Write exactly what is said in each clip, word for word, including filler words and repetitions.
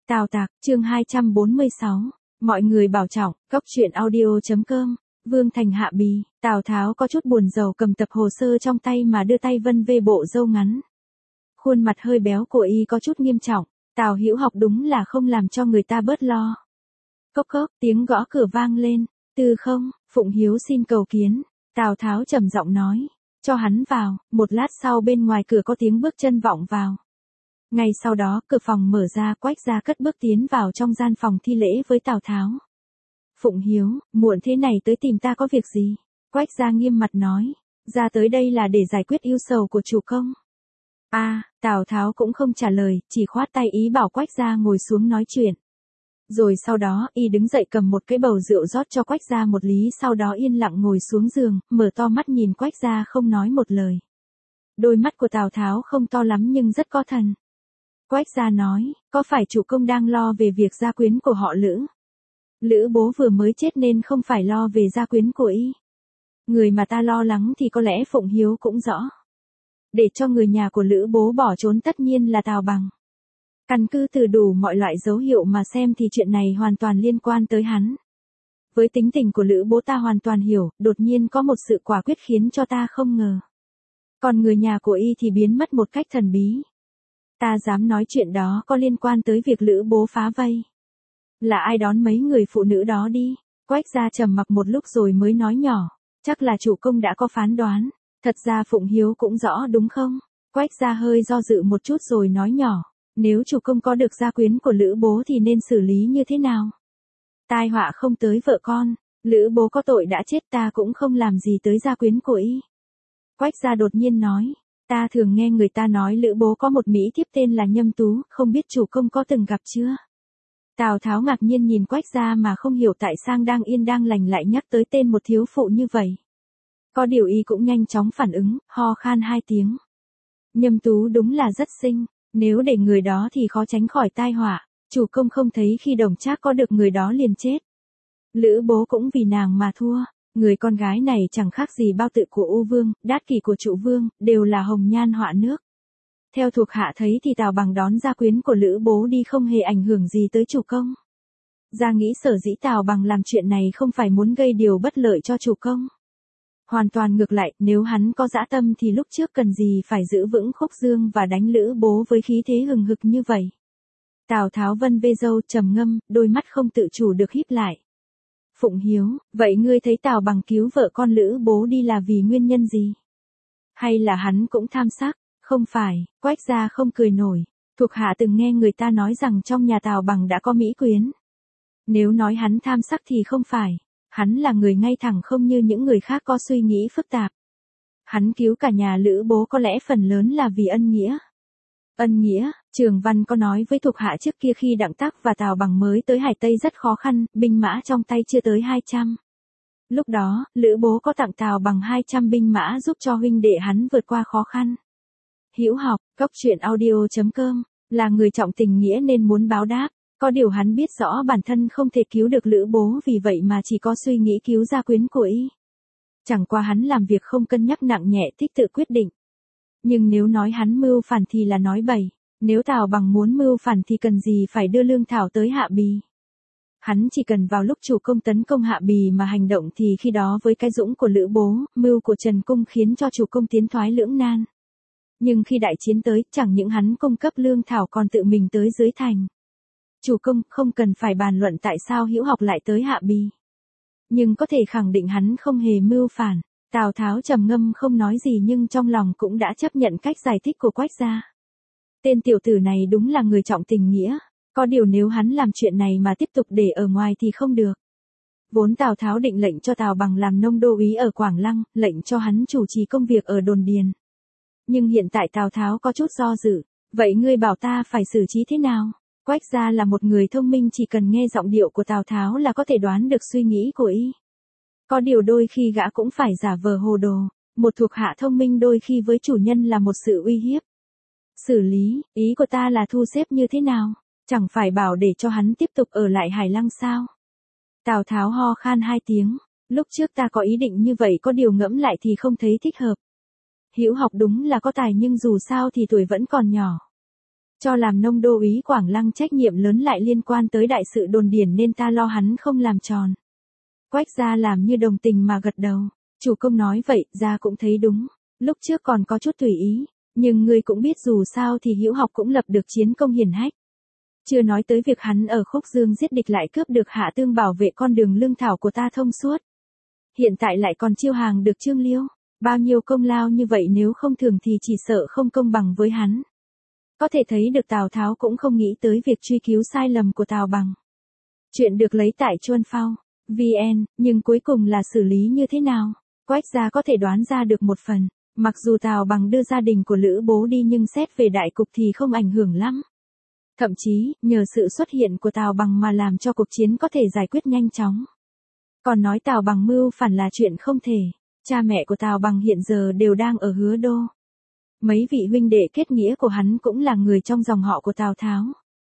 Tào Tạc, chương hai trăm bốn mươi sáu. Mọi người bảo trọng, cốc truyện audio.com. Vương Thành hạ bì, Tào Tháo có chút buồn rầu cầm tập hồ sơ trong tay mà đưa tay vân vê bộ râu ngắn. Khuôn mặt hơi béo của y có chút nghiêm trọng, Tào Hữu Học đúng là không làm cho người ta bớt lo. Cốc cốc, tiếng gõ cửa vang lên. Tư không, Phụng Hiếu xin cầu kiến. Tào Tháo trầm giọng nói, cho hắn vào. Một lát sau bên ngoài cửa có tiếng bước chân vọng vào. Ngay sau đó cửa phòng mở ra, Quách Gia cất bước tiến vào trong gian phòng thi lễ với Tào Tháo. Phụng Hiếu, muộn thế này tới tìm ta có việc gì? Quách Gia nghiêm mặt nói, ra tới đây là để giải quyết ưu sầu của chủ công. A, à, Tào Tháo cũng không trả lời, chỉ khoát tay ý bảo Quách Gia ngồi xuống nói chuyện. Rồi sau đó y đứng dậy cầm một cái bầu rượu rót cho Quách Gia một lý, sau đó yên lặng ngồi xuống giường, mở to mắt nhìn Quách Gia không nói một lời. Đôi mắt của Tào Tháo không to lắm nhưng rất có thần. Quách Gia nói, có phải chủ công đang lo về việc gia quyến của họ Lữ? Lữ bố vừa mới chết nên không phải lo về gia quyến của y. Người mà ta lo lắng thì có lẽ Phụng Hiếu cũng rõ. Để cho người nhà của Lữ bố bỏ trốn tất nhiên là Tào Bằng. Căn cứ từ đủ mọi loại dấu hiệu mà xem thì chuyện này hoàn toàn liên quan tới hắn. Với tính tình của Lữ bố ta hoàn toàn hiểu, đột nhiên có một sự quả quyết khiến cho ta không ngờ. Còn người nhà của y thì biến mất một cách thần bí. Ta dám nói chuyện đó có liên quan tới việc Lữ bố phá vây. Là ai đón mấy người phụ nữ đó đi? Quách Gia trầm mặc một lúc rồi mới nói nhỏ, chắc là chủ công đã có phán đoán. Thật ra Phụng Hiếu cũng rõ đúng không? Quách Gia hơi do dự một chút rồi nói nhỏ, nếu chủ công có được gia quyến của Lữ bố thì nên xử lý như thế nào? Tai họa không tới vợ con, Lữ bố có tội đã chết ta cũng không làm gì tới gia quyến của y. Quách Gia đột nhiên nói, ta thường nghe người ta nói Lữ bố có một mỹ thiếp tên là Nhâm Tú, không biết chủ công có từng gặp chưa? Tào Tháo ngạc nhiên nhìn Quách Gia mà không hiểu tại sang đang yên đang lành lại nhắc tới tên một thiếu phụ như vậy. Có điều y cũng nhanh chóng phản ứng, ho khan hai tiếng. Nhâm Tú đúng là rất xinh, nếu để người đó thì khó tránh khỏi tai họa, chủ công không thấy khi Đồng Trác có được người đó liền chết. Lữ bố cũng vì nàng mà thua, người con gái này chẳng khác gì bao tự của U Vương, Đát Kỷ của Trụ Vương, đều là hồng nhan họa nước. Theo thuộc hạ thấy thì Tào Bằng đón gia quyến của Lữ bố đi không hề ảnh hưởng gì tới chủ công. Gia nghĩ sở dĩ Tào Bằng làm chuyện này không phải muốn gây điều bất lợi cho chủ công. Hoàn toàn ngược lại, nếu hắn có dã tâm thì lúc trước cần gì phải giữ vững Khúc Dương và đánh Lữ bố với khí thế hừng hực như vậy. Tào Tháo vân vê râu trầm ngâm, đôi mắt không tự chủ được híp lại. Phụng Hiếu, vậy ngươi thấy Tào Bằng cứu vợ con Lữ bố đi là vì nguyên nhân gì? Hay là hắn cũng tham sắc? Không phải, Quách Gia không cười nổi. Thuộc hạ từng nghe người ta nói rằng trong nhà Tào Bằng đã có mỹ quyến. Nếu nói hắn tham sắc thì không phải. Hắn là người ngay thẳng không như những người khác có suy nghĩ phức tạp. Hắn cứu cả nhà Lữ bố có lẽ phần lớn là vì ân nghĩa. Ân nghĩa, Trường Văn có nói với thuộc hạ trước kia khi Đặng Tác và Tào Bằng mới tới Hải Tây rất khó khăn, binh mã trong tay chưa tới hai trăm. Lúc đó, Lữ bố có tặng Tào Bằng hai trăm binh mã giúp cho huynh đệ hắn vượt qua khó khăn. Hữu Học, cốc truyện audio.com, là người trọng tình nghĩa nên muốn báo đáp. Có điều hắn biết rõ bản thân không thể cứu được Lữ bố vì vậy mà chỉ có suy nghĩ cứu gia quyến của y. Chẳng qua hắn làm việc không cân nhắc nặng nhẹ thích tự quyết định. Nhưng nếu nói hắn mưu phản thì là nói bậy. Nếu Tào Bằng muốn mưu phản thì cần gì phải đưa lương thảo tới Hạ Bì. Hắn chỉ cần vào lúc chủ công tấn công Hạ Bì mà hành động thì khi đó với cái dũng của Lữ bố, mưu của Trần Cung khiến cho chủ công tiến thoái lưỡng nan. Nhưng khi đại chiến tới, chẳng những hắn cung cấp lương thảo còn tự mình tới dưới thành. Chủ công không cần phải bàn luận tại sao Hữu Học lại tới Hạ Bì. Nhưng có thể khẳng định hắn không hề mưu phản. Tào Tháo trầm ngâm không nói gì nhưng trong lòng cũng đã chấp nhận cách giải thích của Quách Gia. Tên tiểu tử này đúng là người trọng tình nghĩa. Có điều nếu hắn làm chuyện này mà tiếp tục để ở ngoài thì không được. Vốn Tào Tháo định lệnh cho Tào Bằng làm nông đô úy ở Quảng Lăng, lệnh cho hắn chủ trì công việc ở đồn điền. Nhưng hiện tại Tào Tháo có chút do dự. Vậy ngươi bảo ta phải xử trí thế nào? Quách Gia là một người thông minh, chỉ cần nghe giọng điệu của Tào Tháo là có thể đoán được suy nghĩ của y. Có điều đôi khi gã cũng phải giả vờ hồ đồ, một thuộc hạ thông minh đôi khi với chủ nhân là một sự uy hiếp. Xử lý, ý của ta là thu xếp như thế nào? Chẳng phải bảo để cho hắn tiếp tục ở lại Hải Lăng sao? Tào Tháo ho khan hai tiếng, lúc trước ta có ý định như vậy có điều ngẫm lại thì không thấy thích hợp. Hữu Học đúng là có tài nhưng dù sao thì tuổi vẫn còn nhỏ. Cho làm nông đô úy Quảng Lăng trách nhiệm lớn lại liên quan tới đại sự đồn điển nên ta lo hắn không làm tròn. Quách gia làm như đồng tình mà gật đầu. Chủ công nói vậy, gia cũng thấy đúng. Lúc trước còn có chút tùy ý, nhưng ngươi cũng biết dù sao thì Hữu Học cũng lập được chiến công hiển hách. Chưa nói tới việc hắn ở Khúc Dương giết địch lại cướp được Hạ Tương bảo vệ con đường lương thảo của ta thông suốt. Hiện tại lại còn chiêu hàng được Trương Liêu. Bao nhiêu công lao như vậy nếu không thường thì chỉ sợ không công bằng với hắn. Có thể thấy được Tào Tháo cũng không nghĩ tới việc truy cứu sai lầm của Tào Bằng. Chuyện được lấy tại Chuân Phao, vê en, nhưng cuối cùng là xử lý như thế nào? Quách gia có thể đoán ra được một phần. Mặc dù Tào Bằng đưa gia đình của Lữ Bố đi nhưng xét về đại cục thì không ảnh hưởng lắm. Thậm chí, nhờ sự xuất hiện của Tào Bằng mà làm cho cuộc chiến có thể giải quyết nhanh chóng. Còn nói Tào Bằng mưu phản là chuyện không thể. Cha mẹ của Tào Bằng hiện giờ đều đang ở Hứa Đô. Mấy vị huynh đệ kết nghĩa của hắn cũng là người trong dòng họ của Tào Tháo.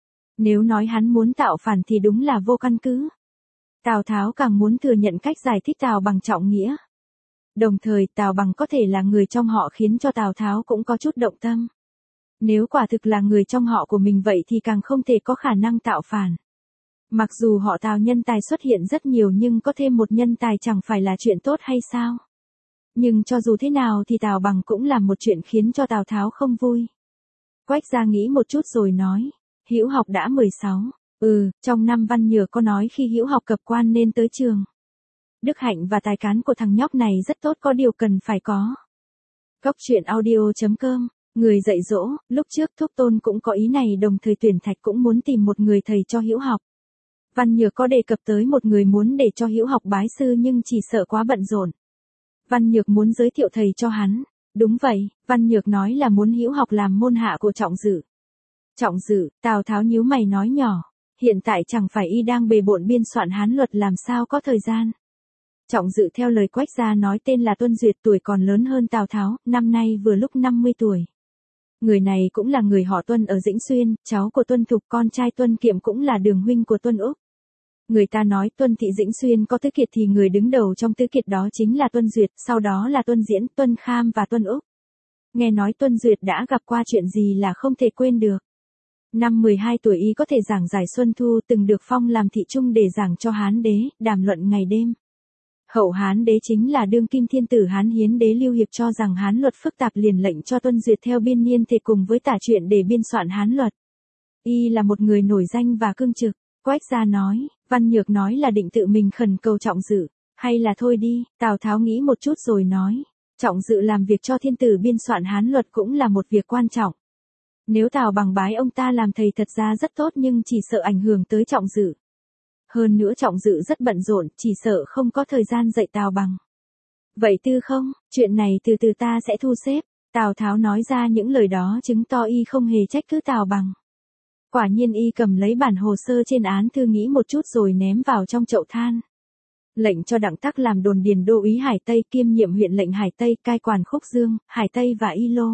Nếu nói hắn muốn tạo phản thì đúng là vô căn cứ. Tào Tháo càng muốn thừa nhận cách giải thích Tào Bằng trọng nghĩa. Đồng thời Tào Bằng có thể là người trong họ khiến cho Tào Tháo cũng có chút động tâm. Nếu quả thực là người trong họ của mình vậy thì càng không thể có khả năng tạo phản. Mặc dù họ Tào nhân tài xuất hiện rất nhiều nhưng có thêm một nhân tài chẳng phải là chuyện tốt hay sao? Nhưng cho dù thế nào thì Tào Bằng cũng làm một chuyện khiến cho Tào Tháo không vui. Quách gia nghĩ một chút rồi nói, Hữu Học đã mười sáu, ừ, trong năm Văn Nhược có nói khi Hữu Học cập quan nên tới trường. Đức hạnh và tài cán của thằng nhóc này rất tốt có điều cần phải có. Cốc truyện audio chấm com, người dạy dỗ, lúc trước Thúc Tôn cũng có ý này đồng thời tuyển Thạch cũng muốn tìm một người thầy cho Hữu Học. Văn Nhược có đề cập tới một người muốn để cho Hữu Học bái sư nhưng chỉ sợ quá bận rộn. Văn Nhược muốn giới thiệu thầy cho hắn. Đúng vậy, Văn Nhược nói là muốn Hữu Học làm môn hạ của Trọng Dự. Trọng Dự, Tào Tháo nhíu mày nói nhỏ, hiện tại chẳng phải y đang bề bộn biên soạn Hán luật làm sao có thời gian. Trọng Dự theo lời Quách gia nói tên là Tuân Duyệt tuổi còn lớn hơn Tào Tháo, năm nay vừa lúc năm mươi tuổi. Người này cũng là người họ Tuân ở Dĩnh Xuyên, cháu của Tuân Thục con trai Tuân Kiệm cũng là đường huynh của Tuân Úc. Người ta nói Tuân thị Dĩnh Xuyên có tứ kiệt thì người đứng đầu trong tứ kiệt đó chính là Tuân Duyệt, sau đó là Tuân Diễn, Tuân Kham và Tuân Úc. Nghe nói Tuân Duyệt đã gặp qua chuyện gì là không thể quên được. Năm mười hai tuổi y có thể giảng giải Xuân Thu từng được phong làm thị trung để giảng cho Hán đế, đàm luận ngày đêm. Hậu Hán đế chính là đương kim thiên tử Hán Hiến đế Lưu Hiệp cho rằng Hán luật phức tạp liền lệnh cho Tuân Duyệt theo biên niên thể cùng với tả truyện để biên soạn Hán luật. Y là một người nổi danh và cương trực. Quách gia nói, Văn Nhược nói là định tự mình khẩn cầu Trọng Dự, hay là thôi đi, Tào Tháo nghĩ một chút rồi nói, Trọng Dự làm việc cho thiên tử biên soạn Hán luật cũng là một việc quan trọng. Nếu Tào Bằng bái ông ta làm thầy thật ra rất tốt nhưng chỉ sợ ảnh hưởng tới Trọng Dự. Hơn nữa Trọng Dự rất bận rộn, chỉ sợ không có thời gian dạy Tào Bằng. Vậy Tư không, chuyện này từ từ ta sẽ thu xếp. Tào Tháo nói ra những lời đó chứng tỏ y không hề trách cứ Tào Bằng. Quả nhiên y cầm lấy bản hồ sơ trên án thư nghĩ một chút rồi ném vào trong chậu than. Lệnh cho Đặng Tắc làm đồn điền đô úy Hải Tây kiêm nhiệm huyện lệnh Hải Tây, cai quản Khúc Dương, Hải Tây và Y Lô.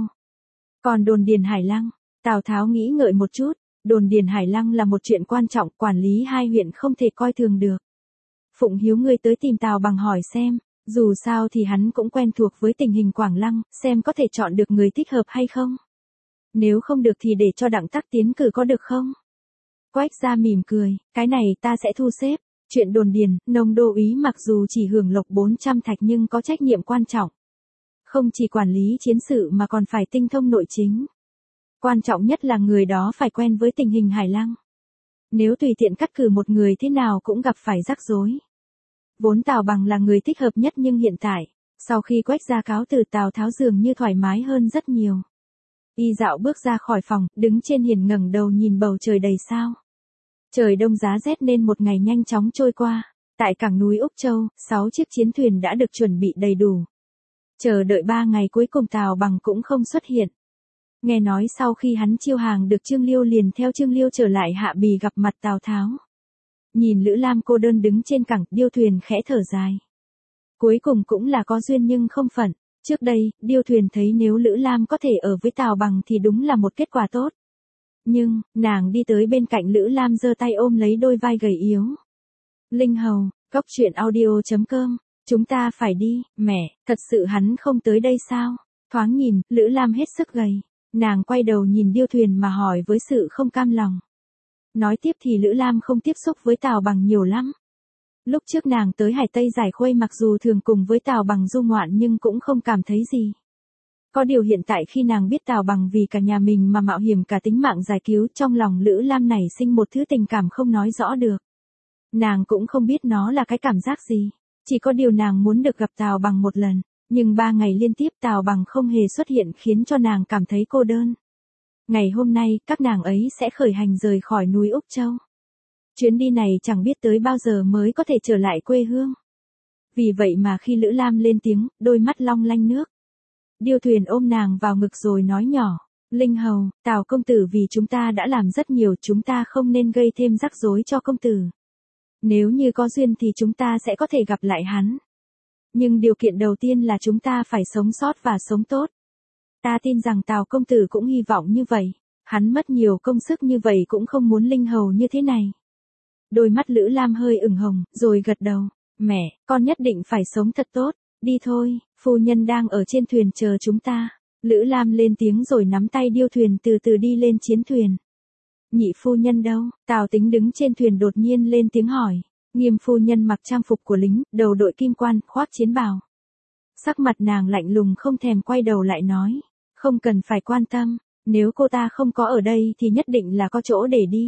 Còn đồn điền Hải Lăng, Tào Tháo nghĩ ngợi một chút, đồn điền Hải Lăng là một chuyện quan trọng, quản lý hai huyện không thể coi thường được. Phụng Hiếu ngươi tới tìm Tào Bằng hỏi xem, dù sao thì hắn cũng quen thuộc với tình hình Quảng Lăng, xem có thể chọn được người thích hợp hay không. Nếu không được thì để cho Đặng Tắc tiến cử có được không? Quách gia mỉm cười, cái này ta sẽ thu xếp. Chuyện đồn điền, nông đô úy mặc dù chỉ hưởng lộc bốn trăm thạch nhưng có trách nhiệm quan trọng. Không chỉ quản lý chiến sự mà còn phải tinh thông nội chính. Quan trọng nhất là người đó phải quen với tình hình Hải Lăng. Nếu tùy tiện cắt cử một người thế nào cũng gặp phải rắc rối. Vốn Tào Bằng là người thích hợp nhất nhưng hiện tại, sau khi Quách gia cáo từ Tào Tháo dường như thoải mái hơn rất nhiều. Y dạo bước ra khỏi phòng, đứng trên hiền ngẩng đầu nhìn bầu trời đầy sao. Trời đông giá rét nên một ngày nhanh chóng trôi qua. Tại cảng núi Úc Châu, sáu chiếc chiến thuyền đã được chuẩn bị đầy đủ. Chờ đợi ba ngày cuối cùng Tào Bằng cũng không xuất hiện. Nghe nói sau khi hắn chiêu hàng được Trương Liêu liền theo Trương Liêu trở lại Hạ Bì gặp mặt Tào Tháo. Nhìn Lữ Lam cô đơn đứng trên cảng, Điêu Thuyền khẽ thở dài. Cuối cùng cũng là có duyên nhưng không phận. Trước đây, Điêu Thuyền thấy nếu Lữ Lam có thể ở với Tào Bằng thì đúng là một kết quả tốt. Nhưng, nàng đi tới bên cạnh Lữ Lam giơ tay ôm lấy đôi vai gầy yếu. Linh Hầu, Cốc truyện audio chấm com, chúng ta phải đi, mẹ, thật sự hắn không tới đây sao? Thoáng nhìn, Lữ Lam hết sức gầy. Nàng quay đầu nhìn điêu thuyền mà hỏi với sự không cam lòng. Nói tiếp thì Lữ Lam không tiếp xúc với Tào Bằng nhiều lắm. Lúc trước nàng tới Hải Tây Giải Khuây mặc dù thường cùng với Tào Bằng du ngoạn nhưng cũng không cảm thấy gì. Có điều hiện tại khi nàng biết Tào Bằng vì cả nhà mình mà mạo hiểm cả tính mạng giải cứu, trong lòng Lữ Lam nảy sinh một thứ tình cảm không nói rõ được. Nàng cũng không biết nó là cái cảm giác gì. Chỉ có điều nàng muốn được gặp Tào Bằng một lần. Nhưng ba ngày liên tiếp Tào Bằng không hề xuất hiện khiến cho nàng cảm thấy cô đơn. Ngày hôm nay, các nàng ấy sẽ khởi hành rời khỏi núi Úc Châu. Chuyến đi này chẳng biết tới bao giờ mới có thể trở lại quê hương. Vì vậy mà khi Lữ Lam lên tiếng, đôi mắt long lanh nước. Điêu thuyền ôm nàng vào ngực rồi nói nhỏ. Linh hầu, Tào công tử vì chúng ta đã làm rất nhiều, chúng ta không nên gây thêm rắc rối cho công tử. Nếu như có duyên thì chúng ta sẽ có thể gặp lại hắn. Nhưng điều kiện đầu tiên là chúng ta phải sống sót và sống tốt. Ta tin rằng Tào công tử cũng hy vọng như vậy. Hắn mất nhiều công sức như vậy cũng không muốn linh hầu như thế này. Đôi mắt Lữ Lam hơi ửng hồng, rồi gật đầu. Mẹ, con nhất định phải sống thật tốt. Đi thôi, phu nhân đang ở trên thuyền chờ chúng ta. Lữ Lam lên tiếng rồi nắm tay điêu thuyền từ từ đi lên chiến thuyền. Nhị phu nhân đâu? Tào Tính đứng trên thuyền đột nhiên lên tiếng hỏi. Nghiêm phu nhân mặc trang phục của lính, đầu đội kim quan, khoác chiến bào. Sắc mặt nàng lạnh lùng không thèm quay đầu lại nói. Không cần phải quan tâm, nếu cô ta không có ở đây thì nhất định là có chỗ để đi.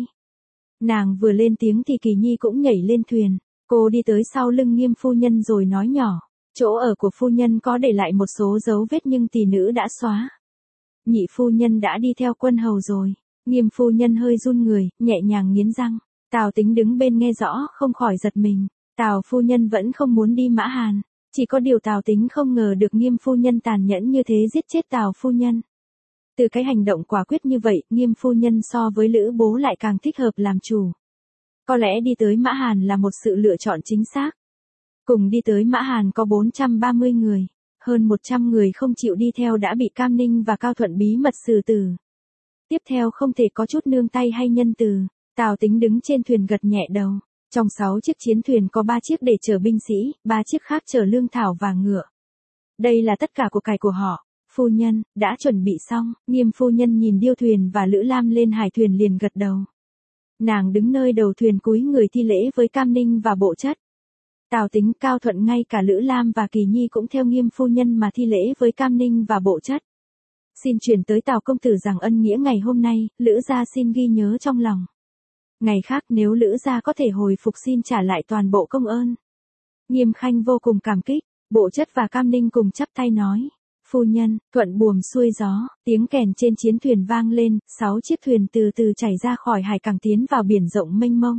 Nàng vừa lên tiếng thì Kỳ Nhi cũng nhảy lên thuyền. Cô đi tới sau lưng Nghiêm phu nhân rồi nói nhỏ. Chỗ ở của phu nhân có để lại một số dấu vết nhưng tỷ nữ đã xóa. Nhị phu nhân đã đi theo quân hầu rồi. Nghiêm phu nhân hơi run người, nhẹ nhàng nghiến răng. Tào Tính đứng bên nghe rõ, không khỏi giật mình. Tào phu nhân vẫn không muốn đi Mã Hàn. Chỉ có điều Tào Tính không ngờ được Nghiêm phu nhân tàn nhẫn như thế giết chết Tào phu nhân. Từ cái hành động quả quyết như vậy, Nghiêm phu nhân so với Lữ bố lại càng thích hợp làm chủ. Có lẽ đi tới Mã Hàn là một sự lựa chọn chính xác. Cùng đi tới Mã Hàn có bốn trăm ba mươi người. Hơn một trăm người không chịu đi theo đã bị Cam Ninh và Cao Thuận bí mật xử tử. Tiếp theo không thể có chút nương tay hay nhân từ. Tào Tính đứng trên thuyền gật nhẹ đầu. Trong sáu chiếc chiến thuyền có ba chiếc để chở binh sĩ, ba chiếc khác chở lương thảo và ngựa. Đây là tất cả của cải của họ. Phu nhân, đã chuẩn bị xong. Nghiêm phu nhân nhìn điêu thuyền và Lữ Lam lên hải thuyền liền gật đầu. Nàng đứng nơi đầu thuyền cúi người thi lễ với Cam Ninh và Bộ Chất. Tào Tính, Cao Thuận ngay cả Lữ Lam và Kỳ Nhi cũng theo Nghiêm phu nhân mà thi lễ với Cam Ninh và Bộ Chất. Xin truyền tới Tào công tử rằng ân nghĩa ngày hôm nay, Lữ gia xin ghi nhớ trong lòng. Ngày khác nếu Lữ gia có thể hồi phục xin trả lại toàn bộ công ơn. Nghiêm Khanh vô cùng cảm kích, Bộ Chất và Cam Ninh cùng chắp tay nói. Phu nhân, thuận buồm xuôi gió, tiếng kèn trên chiến thuyền vang lên, sáu chiếc thuyền từ từ chảy ra khỏi hải cảng tiến vào biển rộng mênh mông.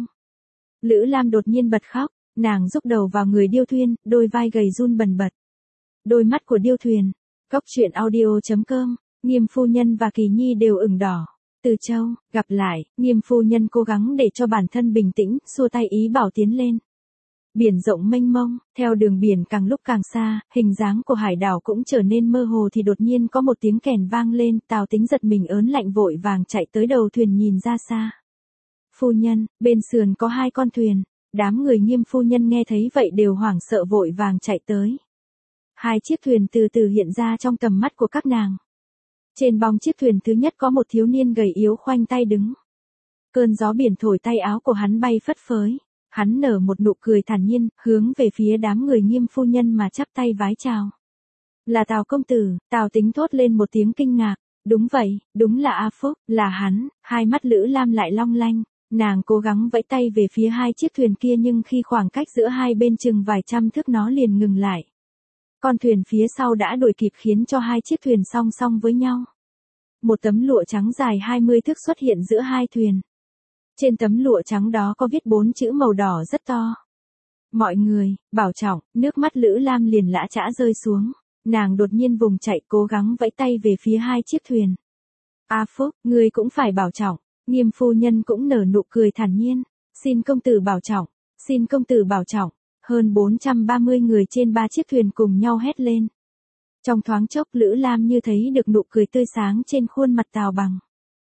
Lữ Lam đột nhiên bật khóc, nàng rúc đầu vào người điêu thuyền, đôi vai gầy run bần bật. Đôi mắt của điêu thuyền. Cốc truyện audio chấm com, Nghiêm phu nhân và Kỳ Nhi đều ửng đỏ. Từ Châu, gặp lại, Nghiêm phu nhân cố gắng để cho bản thân bình tĩnh, xua tay ý bảo tiến lên. Biển rộng mênh mông, theo đường biển càng lúc càng xa, hình dáng của hải đảo cũng trở nên mơ hồ thì đột nhiên có một tiếng kèn vang lên, Tào Tính giật mình ớn lạnh vội vàng chạy tới đầu thuyền nhìn ra xa. Phu nhân, bên sườn có hai con thuyền, đám người Nghiêm phu nhân nghe thấy vậy đều hoảng sợ vội vàng chạy tới. Hai chiếc thuyền từ từ hiện ra trong tầm mắt của các nàng. Trên bong chiếc thuyền thứ nhất có một thiếu niên gầy yếu khoanh tay đứng. Cơn gió biển thổi tay áo của hắn bay phất phới. Hắn nở một nụ cười thản nhiên, hướng về phía đám người Nghiêm phu nhân mà chắp tay vái chào. Là Tào công tử, Tào Tính thốt lên một tiếng kinh ngạc. Đúng vậy, đúng là A Phúc, là hắn. Hai mắt Lữ Lam lại long lanh. Nàng cố gắng vẫy tay về phía hai chiếc thuyền kia nhưng khi khoảng cách giữa hai bên chừng vài trăm thước nó liền ngừng lại. Con thuyền phía sau đã đuổi kịp khiến cho hai chiếc thuyền song song với nhau. Một tấm lụa trắng dài hai mươi thước xuất hiện giữa hai thuyền. Trên tấm lụa trắng đó có viết bốn chữ màu đỏ rất to. Mọi người, bảo trọng, nước mắt Lữ Lam liền lã chã rơi xuống. Nàng đột nhiên vùng chạy cố gắng vẫy tay về phía hai chiếc thuyền. A Phúc, ngươi cũng phải bảo trọng. Nghiêm phu nhân cũng nở nụ cười thản nhiên. Xin công tử bảo trọng, xin công tử bảo trọng. Hơn bốn trăm ba mươi người trên ba chiếc thuyền cùng nhau hét lên. Trong thoáng chốc Lữ Lam như thấy được nụ cười tươi sáng trên khuôn mặt Tào Bằng.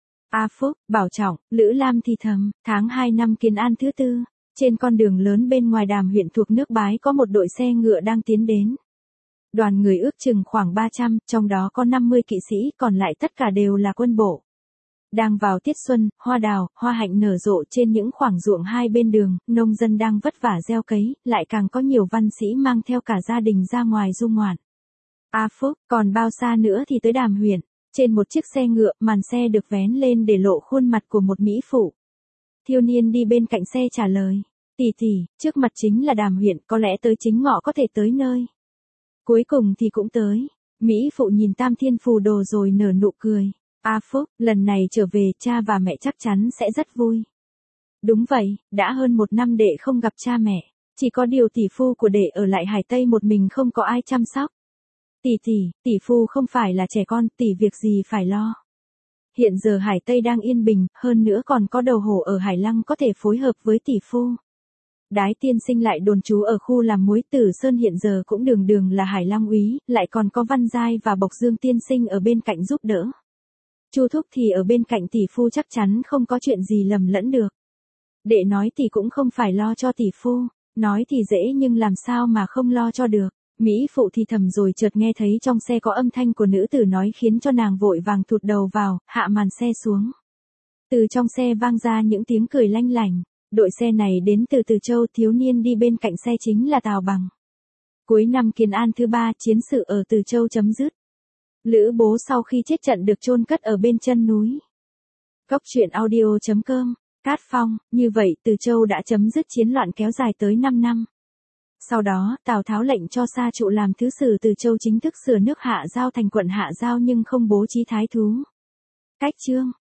A Phúc, bảo trọng, Lữ Lam thì thầm, tháng hai năm Kiến An thứ tư, trên con đường lớn bên ngoài Đàm huyện thuộc nước Bái có một đội xe ngựa đang tiến đến. Đoàn người ước chừng khoảng ba trăm, trong đó có năm mươi kỵ sĩ, còn lại tất cả đều là quân bộ. Đang vào tiết xuân, hoa đào, hoa hạnh nở rộ trên những khoảng ruộng hai bên đường, nông dân đang vất vả gieo cấy, lại càng có nhiều văn sĩ mang theo cả gia đình ra ngoài du ngoạn. A Phúc, còn bao xa nữa thì tới Đàm huyện. Trên một chiếc xe ngựa, màn xe được vén lên để lộ khuôn mặt của một mỹ phụ. Thiếu niên đi bên cạnh xe trả lời. Tỷ tỷ, trước mặt chính là Đàm huyện, có lẽ tới chính ngọ có thể tới nơi. Cuối cùng thì cũng tới. Mỹ phụ nhìn Tam Thiên Phù Đồ rồi nở nụ cười. A Phúc, lần này trở về cha và mẹ chắc chắn sẽ rất vui. Đúng vậy, đã hơn một năm đệ không gặp cha mẹ. Chỉ có điều tỷ phu của đệ ở lại Hải Tây một mình không có ai chăm sóc. Tỷ tỷ, tỷ phu không phải là trẻ con, tỷ việc gì phải lo. Hiện giờ Hải Tây đang yên bình, hơn nữa còn có đầu hổ ở Hải Lăng có thể phối hợp với tỷ phu. Đái tiên sinh lại đồn trú ở khu làm muối Tử Sơn, hiện giờ cũng đường đường là Hải Lăng úy, lại còn có Văn Giai và Bộc Dương tiên sinh ở bên cạnh giúp đỡ. Chu thúc thì ở bên cạnh tỷ phu chắc chắn không có chuyện gì lầm lẫn được. Đệ nói tỷ cũng không phải lo cho tỷ phu, nói thì dễ nhưng làm sao mà không lo cho được. Mỹ phụ thì thầm rồi chợt nghe thấy trong xe có âm thanh của nữ tử nói khiến cho nàng vội vàng thụt đầu vào, hạ màn xe xuống. Từ trong xe vang ra những tiếng cười lanh lảnh. Đội xe này đến từ Từ Châu, thiếu niên đi bên cạnh xe chính là Tào Bằng. Cuối năm Kiến An thứ ba, chiến sự ở Từ Châu chấm dứt. Lữ Bố sau khi chết trận được chôn cất ở bên chân núi. Cốc truyện audio chấm com, Cát Phong, như vậy Từ Châu đã chấm dứt chiến loạn kéo dài tới năm năm. Sau đó, Tào Tháo lệnh cho Sa Trụ làm thứ sử Từ Châu chính thức sửa nước Hạ Giao thành quận Hạ Giao nhưng không bố trí thái thú. Cách chương